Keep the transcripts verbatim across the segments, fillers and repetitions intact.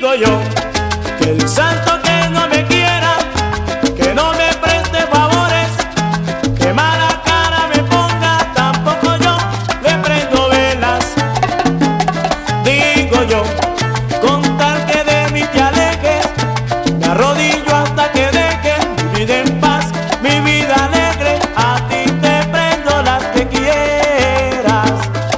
Digo yo que el santo que no me quiera, que no me preste favores, que mala cara me ponga, tampoco yo le prendo velas. Digo yo, con tal que de mí te alejes, me arrodillo hasta que dejes mi vida en paz, mi vida alegre. A ti te prendo las que quieras.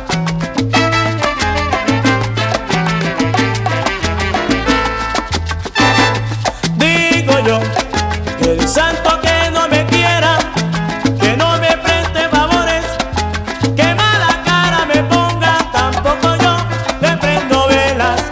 Digo yo que el santo que no me quiera, que no me preste favores, que mala cara me ponga, tampoco yo le prendo velas.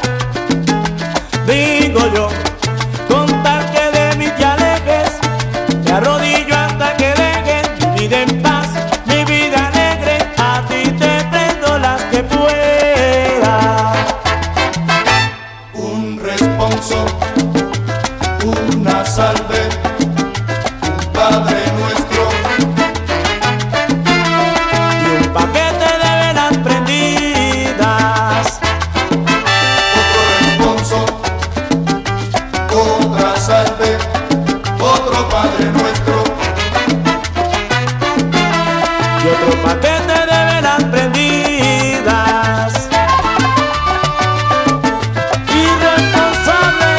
Digo yo, con tal que de mí te alejes, me arrodillo hasta que dejes mi vida en paz, mi vida alegre. A ti te prendo las que pueda. Un responso, una salve, un Padre Nuestro, Y un paquete de velas prendidas. otro responso, otra salve, otro Padre Nuestro, Y otro paquete de velas prendidas. Irresponsable.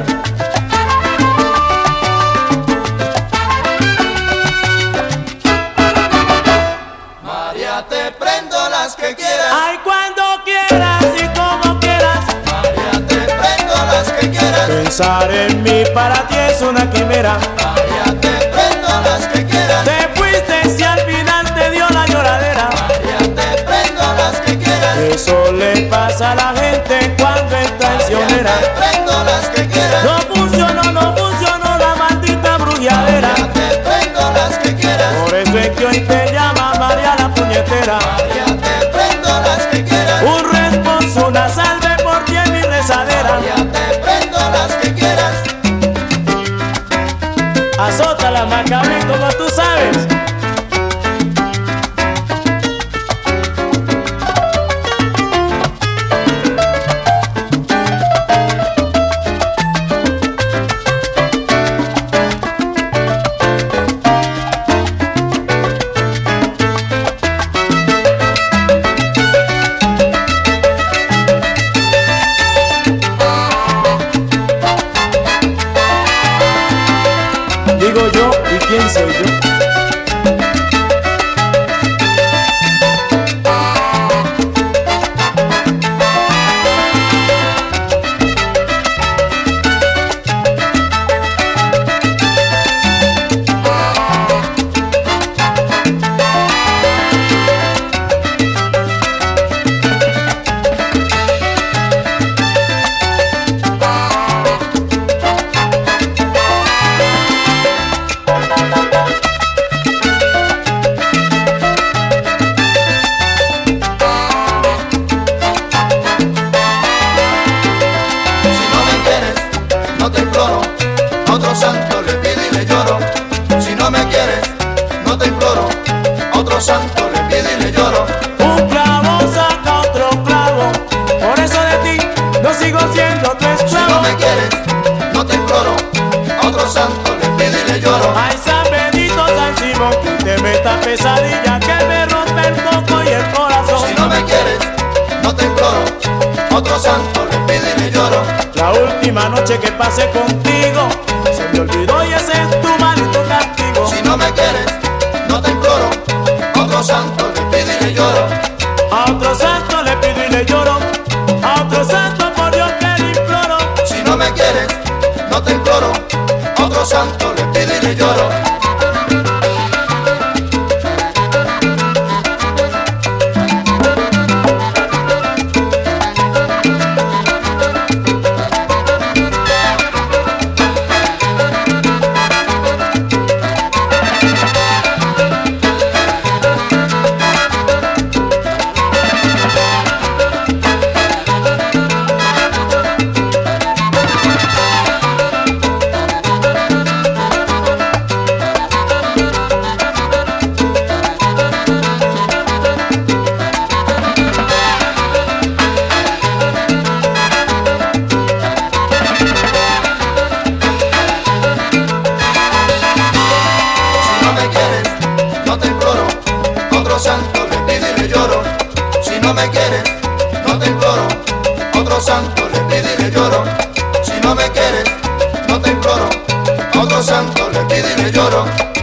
María, te prendo las que quieras, Ay, cuando quieras y como quieras. María, te prendo las que quieras, Pensar en mí para ti es una quimera. María, te prendo las que quieras, Te fuiste si al final te dio la lloradera. María, te prendo las que quieras, Eso le pasa a la gente cuando es María, traicionera. te prendo las que quieras, No funcionó, no funcionó la maldita brujeadera. María, te prendo las que quieras, Por eso es que hoy te llama María la puñetera. María, te prendo las que quieras, Un responso, una salve por ti en mi rezadera. María, te prendo las que quieras. Azota la Macabé como tú sabes. Digo yo, ¿y quién soy yo? Si no me quieres, no te imploro, otro santo le pido y le lloro. Si no me quieres, no te imploro, otro santo le pido y le lloro. Un clavo saca otro clavo, por eso de ti no sigo siendo tu Si esclavo. no me quieres, no te imploro, otro santo le pido y le lloro. Ay, San Benito, San Simón, quíteme esta pesadilla que me rompe el coco y el corazón. Si no me quieres, no te imploro, otro santo le pido y le lloro. La última noche que pasé contigo se me olvidó y ese es tu maldito castigo. Si no me quieres, no te imploro, otro santo le pido y le lloro. A otro santo le pido y le lloro, a otro santo por Dios que le imploro. Si no me quieres, no te imploro, otro santo le pido y le lloro. santo le pido y le lloro. Si no me quieres, no te imploro, a otro santo le pido y le lloro.